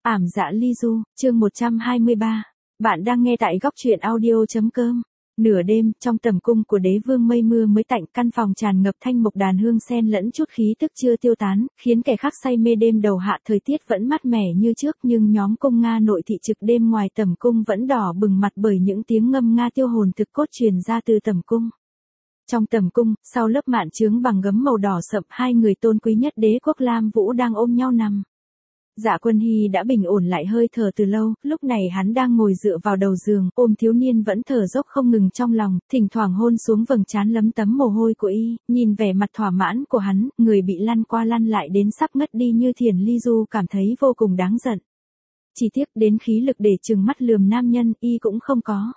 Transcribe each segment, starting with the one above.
Ảm dạ ly du, chương 123. Bạn đang nghe tại góc truyện audio.com. Nửa đêm, trong tầm cung của đế vương mây mưa mới tạnh, căn phòng tràn ngập thanh mộc đàn hương sen lẫn chút khí tức chưa tiêu tán, khiến kẻ khác say mê đêm đầu hạ. Thời tiết vẫn mát mẻ như trước, nhưng nhóm cung Nga nội thị trực đêm ngoài tầm cung vẫn đỏ bừng mặt bởi những tiếng ngâm nga tiêu hồn thực cốt truyền ra từ tầm cung. Trong tầm cung, sau lớp mạn chướng bằng gấm màu đỏ sậm, hai người tôn quý nhất đế quốc Lam Vũ đang ôm nhau nằm. Dạ Quân Hy đã bình ổn lại hơi thở từ lâu, lúc này hắn đang ngồi dựa vào đầu giường, ôm thiếu niên vẫn thở dốc không ngừng trong lòng, thỉnh thoảng hôn xuống vầng trán lấm tấm mồ hôi của y, nhìn vẻ mặt thỏa mãn của hắn, người bị lăn qua lăn lại đến sắp ngất đi như Thiền Ly Du cảm thấy vô cùng đáng giận. Chỉ tiếc đến khí lực để trừng mắt lườm nam nhân, y cũng không có.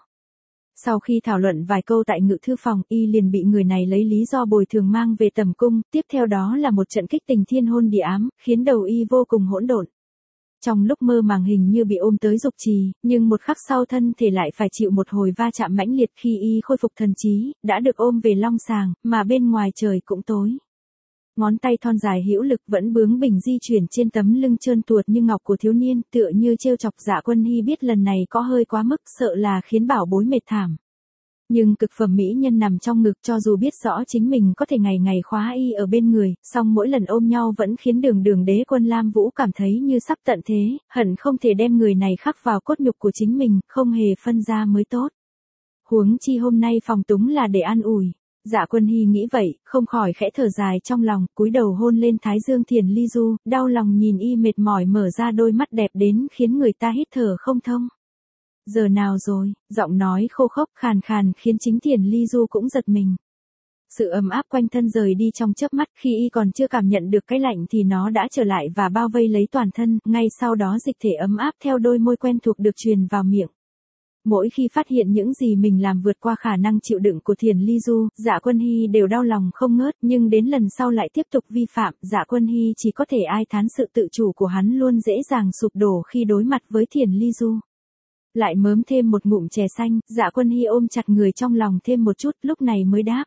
Sau khi thảo luận vài câu tại ngự thư phòng, y liền bị người này lấy lý do bồi thường mang về tầm cung, tiếp theo đó là một trận kích tình thiên hôn địa ám, khiến đầu y vô cùng hỗn độn. Trong lúc mơ màng hình như bị ôm tới dục trì, nhưng một khắc sau thân thể lại phải chịu một hồi va chạm mãnh liệt. Khi y khôi phục thần trí, đã được ôm về long sàng, mà bên ngoài trời cũng tối. Ngón tay thon dài hữu lực vẫn bướng bỉnh di chuyển trên tấm lưng trơn tuột như ngọc của thiếu niên, tựa như trêu chọc. Dạ Quân Hy biết lần này có hơi quá mức, sợ là khiến bảo bối mệt thảm. Nhưng cực phẩm mỹ nhân nằm trong ngực, cho dù biết rõ chính mình có thể ngày ngày khóa y ở bên người, song mỗi lần ôm nhau vẫn khiến đường đế quân Lam Vũ cảm thấy như sắp tận thế, hận không thể đem người này khắc vào cốt nhục của chính mình, không hề phân ra mới tốt. Huống chi hôm nay phòng túng là để an ủi. Dạ Quân Hy nghĩ vậy, không khỏi khẽ thở dài trong lòng, cúi đầu hôn lên thái dương Thiền Ly Du, đau lòng nhìn y mệt mỏi mở ra đôi mắt đẹp đến khiến người ta hít thở không thông. Giờ nào rồi, giọng nói khô khốc khàn khàn khiến chính Thiền Ly Du cũng giật mình. Sự ấm áp quanh thân rời đi trong chớp mắt, khi y còn chưa cảm nhận được cái lạnh thì nó đã trở lại và bao vây lấy toàn thân, ngay sau đó dịch thể ấm áp theo đôi môi quen thuộc được truyền vào miệng. Mỗi khi phát hiện những gì mình làm vượt qua khả năng chịu đựng của Thiền Ly Du, Dạ Quân Hy đều đau lòng không ngớt, nhưng đến lần sau lại tiếp tục vi phạm. Dạ Quân Hy chỉ có thể ai thán sự tự chủ của hắn luôn dễ dàng sụp đổ khi đối mặt với Thiền Ly Du. Lại mớm thêm một ngụm chè xanh, Dạ Quân Hy ôm chặt người trong lòng thêm một chút, lúc này mới đáp.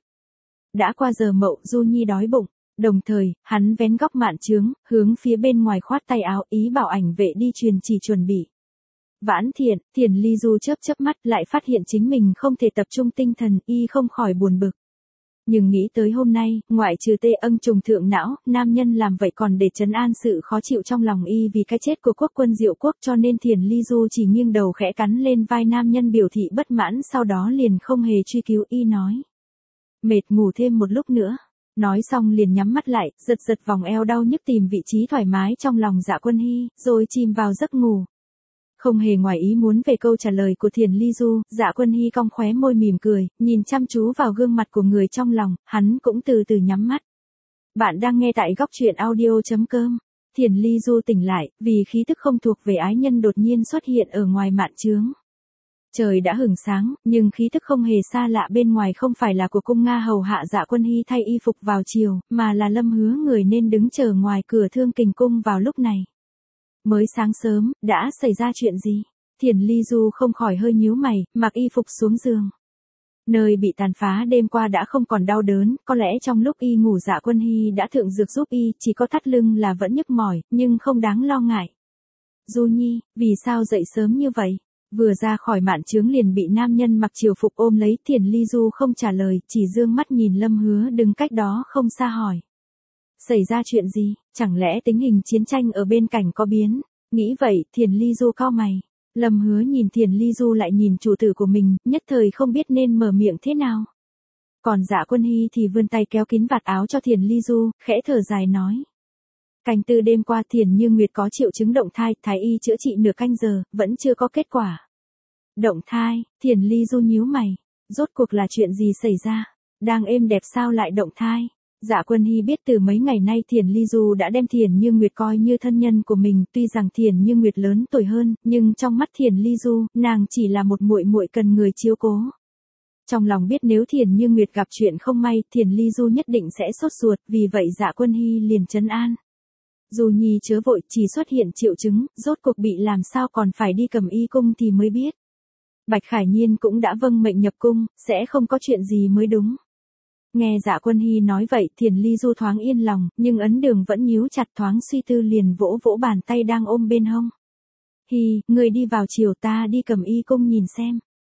Đã qua giờ mậu, Du Nhi đói bụng. Đồng thời, hắn vén góc mạn chướng, hướng phía bên ngoài khoát tay áo, ý bảo ảnh vệ đi truyền chỉ chuẩn bị. Vãn Thiện, Thiền Ly Du chớp mắt lại phát hiện chính mình không thể tập trung tinh thần, y không khỏi buồn bực. Nhưng nghĩ tới hôm nay, ngoại trừ tê âng trùng thượng não, nam nhân làm vậy còn để trấn an sự khó chịu trong lòng y vì cái chết của quốc quân Diệu Quốc, cho nên Thiền Ly Du chỉ nghiêng đầu khẽ cắn lên vai nam nhân biểu thị bất mãn, sau đó liền không hề truy cứu. Y nói. Mệt ngủ thêm một lúc nữa. Nói xong liền nhắm mắt lại, giật vòng eo đau nhức tìm vị trí thoải mái trong lòng Dạ Quân Hy, rồi chìm vào giấc ngủ. Không hề ngoài ý muốn về câu trả lời của Thiền Ly Du, Dạ Quân Hy cong khóe môi mỉm cười, nhìn chăm chú vào gương mặt của người trong lòng, hắn cũng từ từ nhắm mắt. Bạn đang nghe tại góc truyện audio.com. Thiền Ly Du tỉnh lại, vì khí tức không thuộc về ái nhân đột nhiên xuất hiện ở ngoài mạn chướng. Trời đã hửng sáng, nhưng khí tức không hề xa lạ bên ngoài không phải là của cung Nga hầu hạ Dạ Quân Hy thay y phục vào chiều, mà là Lâm Hứa người nên đứng chờ ngoài cửa Thương Kình cung vào lúc này. Mới sáng sớm, đã xảy ra chuyện gì? Thiền Ly Du không khỏi hơi nhíu mày, mặc y phục xuống giường. Nơi bị tàn phá đêm qua đã không còn đau đớn, có lẽ trong lúc y ngủ Dạ Quân Hy đã thượng dược giúp y, chỉ có thắt lưng là vẫn nhức mỏi, nhưng không đáng lo ngại. Du Nhi, vì sao dậy sớm như vậy? Vừa ra khỏi mạn chướng liền bị nam nhân mặc triều phục ôm lấy. Thiền Ly Du không trả lời, chỉ dương mắt nhìn Lâm Hứa đứng cách đó không xa hỏi. Xảy ra chuyện gì, chẳng lẽ tình hình chiến tranh ở bên cạnh có biến? Nghĩ vậy, Thiền Ly Du cau mày. Lâm Hứa nhìn Thiền Ly Du lại nhìn chủ tử của mình, nhất thời không biết nên mở miệng thế nào. Còn Dạ Quân Hy thì vươn tay kéo kín vạt áo cho Thiền Ly Du, khẽ thở dài nói. Canh tư đêm qua Thiền Như Nguyệt có triệu chứng động thai, thái y chữa trị nửa canh giờ, vẫn chưa có kết quả. Động thai, Thiền Ly Du nhíu mày. Rốt cuộc là chuyện gì xảy ra? Đang êm đẹp sao lại động thai? Dạ Quân Hy biết từ mấy ngày nay Thiền Ly Du đã đem Thiền Như Nguyệt coi như thân nhân của mình, tuy rằng Thiền Như Nguyệt lớn tuổi hơn, nhưng trong mắt Thiền Ly Du, nàng chỉ là một muội muội cần người chiếu cố. Trong lòng biết nếu Thiền Như Nguyệt gặp chuyện không may, Thiền Ly Du nhất định sẽ sốt ruột, vì vậy Dạ Quân Hy liền trấn an. Du Nhi chớ vội, chỉ xuất hiện triệu chứng, rốt cuộc bị làm sao còn phải đi cầm y cung thì mới biết. Bạch Khải Nhiên cũng đã vâng mệnh nhập cung, sẽ không có chuyện gì mới đúng. Nghe Dạ Quân Hy nói vậy, Thiền Ly Du thoáng yên lòng, nhưng ấn đường vẫn nhíu chặt, thoáng suy tư liền vỗ bàn tay đang ôm bên hông. Hi, người đi vào chiều, ta đi Cầm Y cung nhìn xem.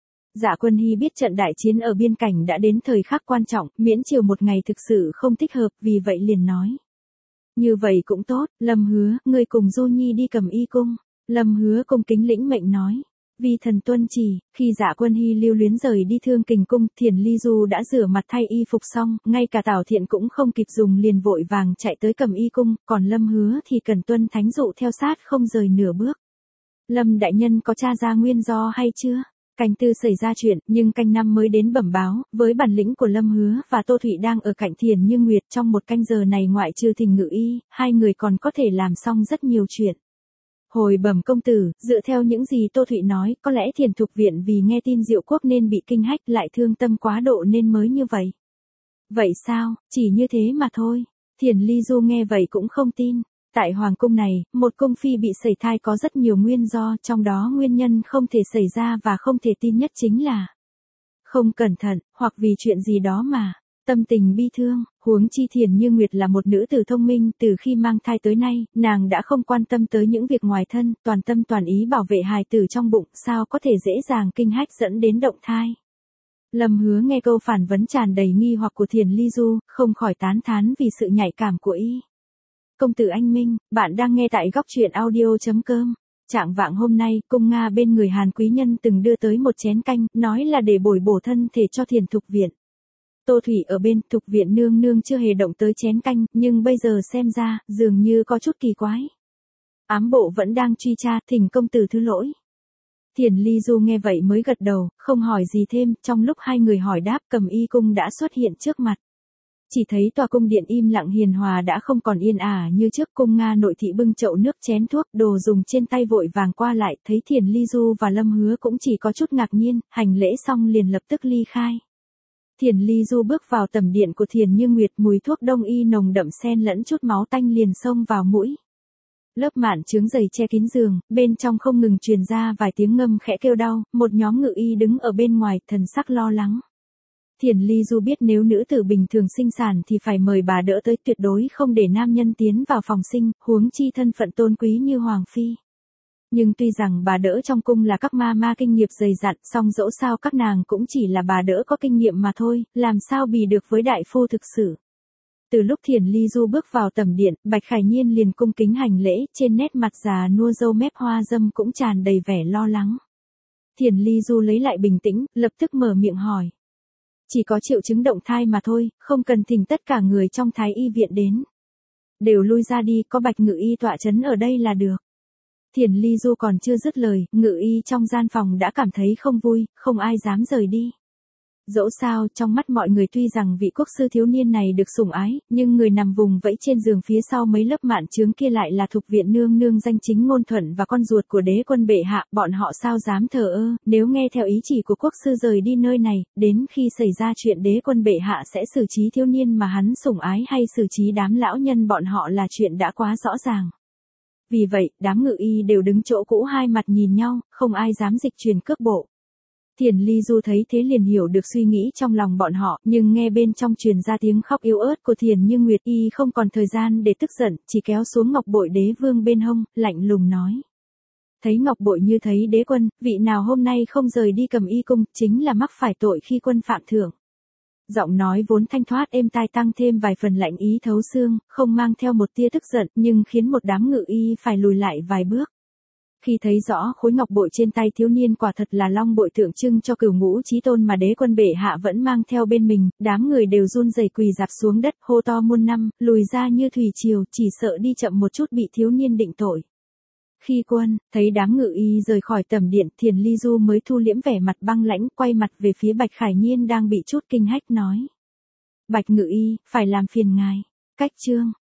Dạ Quân Hy biết trận đại chiến ở biên cảnh đã đến thời khắc quan trọng, miễn chiều một ngày thực sự không thích hợp, vì vậy liền nói. Như vậy cũng tốt, Lâm Hứa, người cùng Du Nhi đi Cầm Y cung. Lâm Hứa cung kính lĩnh mệnh nói. Vi thần tuân chỉ. Khi Dạ Quân Hy lưu luyến rời đi Thương Kình cung, Thiền Ly Du đã rửa mặt thay y phục xong, ngay cả Tào Thiện cũng không kịp dùng liền vội vàng chạy tới Cầm Y cung, còn Lâm Hứa thì cần tuân thánh dụ theo sát không rời nửa bước. Lâm đại nhân có tra ra nguyên do hay chưa? Canh tư xảy ra chuyện, nhưng canh năm mới đến bẩm báo, với bản lĩnh của Lâm Hứa và Tô Thụy đang ở cạnh Thiền Như Nguyệt trong một canh giờ này ngoại trừ Thình Ngự Y, hai người còn có thể làm xong rất nhiều chuyện. Hồi bẩm công tử, dựa theo những gì Tô Thụy nói, có lẽ Thiền Thục Viện vì nghe tin Diệu Quốc nên bị kinh hách lại thương tâm quá độ nên mới như vậy. Vậy sao, chỉ như thế mà thôi. Thiền Ly Du nghe vậy cũng không tin. Tại Hoàng cung này, một cung phi bị sẩy thai có rất nhiều nguyên do, trong đó nguyên nhân không thể xảy ra và không thể tin nhất chính là không cẩn thận, hoặc vì chuyện gì đó mà tâm tình bi thương. Huống chi Thiền Như Nguyệt là một nữ tử thông minh, từ khi mang thai tới nay, nàng đã không quan tâm tới những việc ngoài thân, toàn tâm toàn ý bảo vệ hài tử trong bụng, sao có thể dễ dàng kinh hách dẫn đến động thai. Lâm Hứa nghe câu phản vấn tràn đầy nghi hoặc của Thiền Ly Du, không khỏi tán thán vì sự nhạy cảm của y. Công tử anh minh, bạn đang nghe tại góc truyện audio.com. Trạng vạng hôm nay, cung Nga bên người Hàn quý nhân từng đưa tới một chén canh, nói là để bồi bổ thân thể cho Thiền Thục Viện. Tô Thủy ở bên, Thục Viện nương nương chưa hề động tới chén canh, nhưng bây giờ xem ra, dường như có chút kỳ quái. Ám bộ vẫn đang truy tra, thỉnh công tử thứ lỗi. Thiền Ly Du nghe vậy mới gật đầu, không hỏi gì thêm, trong lúc hai người hỏi đáp, Cầm Y cung đã xuất hiện trước mặt. Chỉ thấy tòa cung điện im lặng hiền hòa đã không còn yên ả như trước. Cung Nga nội thị bưng chậu nước chén thuốc đồ dùng trên tay vội vàng qua lại, thấy Thiền Ly Du và Lâm Hứa cũng chỉ có chút ngạc nhiên, hành lễ xong liền lập tức ly khai. Thiền Ly Du bước vào tầm điện của Thiền Như Nguyệt, mùi thuốc đông y nồng đậm xen lẫn chút máu tanh liền xông vào mũi. Lớp màn chướng dày che kín giường, bên trong không ngừng truyền ra vài tiếng ngâm khẽ kêu đau, một nhóm ngự y đứng ở bên ngoài, thần sắc lo lắng. Thiền Ly Du biết nếu nữ tử bình thường sinh sản thì phải mời bà đỡ tới, tuyệt đối không để nam nhân tiến vào phòng sinh, huống chi thân phận tôn quý như Hoàng Phi. Nhưng tuy rằng bà đỡ trong cung là các ma kinh nghiệm dày dặn, song dẫu sao các nàng cũng chỉ là bà đỡ có kinh nghiệm mà thôi, làm sao bì được với đại phu thực sự. Từ lúc Thiền Ly Du bước vào tầm điện, Bạch Khải Nhiên liền cung kính hành lễ, trên nét mặt già nua râu mép hoa dâm cũng tràn đầy vẻ lo lắng. Thiền Ly Du lấy lại bình tĩnh, lập tức mở miệng hỏi. Chỉ có triệu chứng động thai mà thôi, không cần thỉnh tất cả người trong Thái y viện đến. Đều lui ra đi, có Bạch ngự y tọa chấn ở đây là được. Thiền Ly Du còn chưa dứt lời, ngự y trong gian phòng đã cảm thấy không vui, không ai dám rời đi. Dẫu sao, trong mắt mọi người tuy rằng vị quốc sư thiếu niên này được sủng ái, nhưng người nằm vùng vẫy trên giường phía sau mấy lớp mạn chướng kia lại là Thục Viện nương nương danh chính ngôn thuận và con ruột của đế quân bệ hạ, bọn họ sao dám thờ ơ, nếu nghe theo ý chỉ của quốc sư rời đi nơi này, đến khi xảy ra chuyện đế quân bệ hạ sẽ xử trí thiếu niên mà hắn sủng ái hay xử trí đám lão nhân bọn họ là chuyện đã quá rõ ràng. Vì vậy, đám ngự y đều đứng chỗ cũ hai mặt nhìn nhau, không ai dám dịch chuyển cước bộ. Thiền Ly Du thấy thế liền hiểu được suy nghĩ trong lòng bọn họ, nhưng nghe bên trong truyền ra tiếng khóc yếu ớt của Thiền Như Nguyệt, y không còn thời gian để tức giận, chỉ kéo xuống ngọc bội đế vương bên hông, lạnh lùng nói. Thấy ngọc bội như thấy đế quân, vị nào hôm nay không rời đi Cầm Y cung, chính là mắc phải tội khi quân phạm thượng. Giọng nói vốn thanh thoát êm tai tăng thêm vài phần lạnh ý thấu xương, không mang theo một tia tức giận, nhưng khiến một đám ngự y phải lùi lại vài bước. Khi thấy rõ khối ngọc bội trên tay thiếu niên quả thật là long bội tượng trưng cho Cửu Ngũ Chí Tôn mà đế quân bệ hạ vẫn mang theo bên mình, đám người đều run rẩy quỳ rạp xuống đất, hô to muôn năm, lùi ra như thủy triều, chỉ sợ đi chậm một chút bị thiếu niên định tội. Khi quân, thấy đám ngự y rời khỏi tầm điện, Thiền Ly Du mới thu liễm vẻ mặt băng lãnh, quay mặt về phía Bạch Khải Nhiên đang bị chút kinh hách nói. Bạch ngự y, phải làm phiền ngài. Cách chương.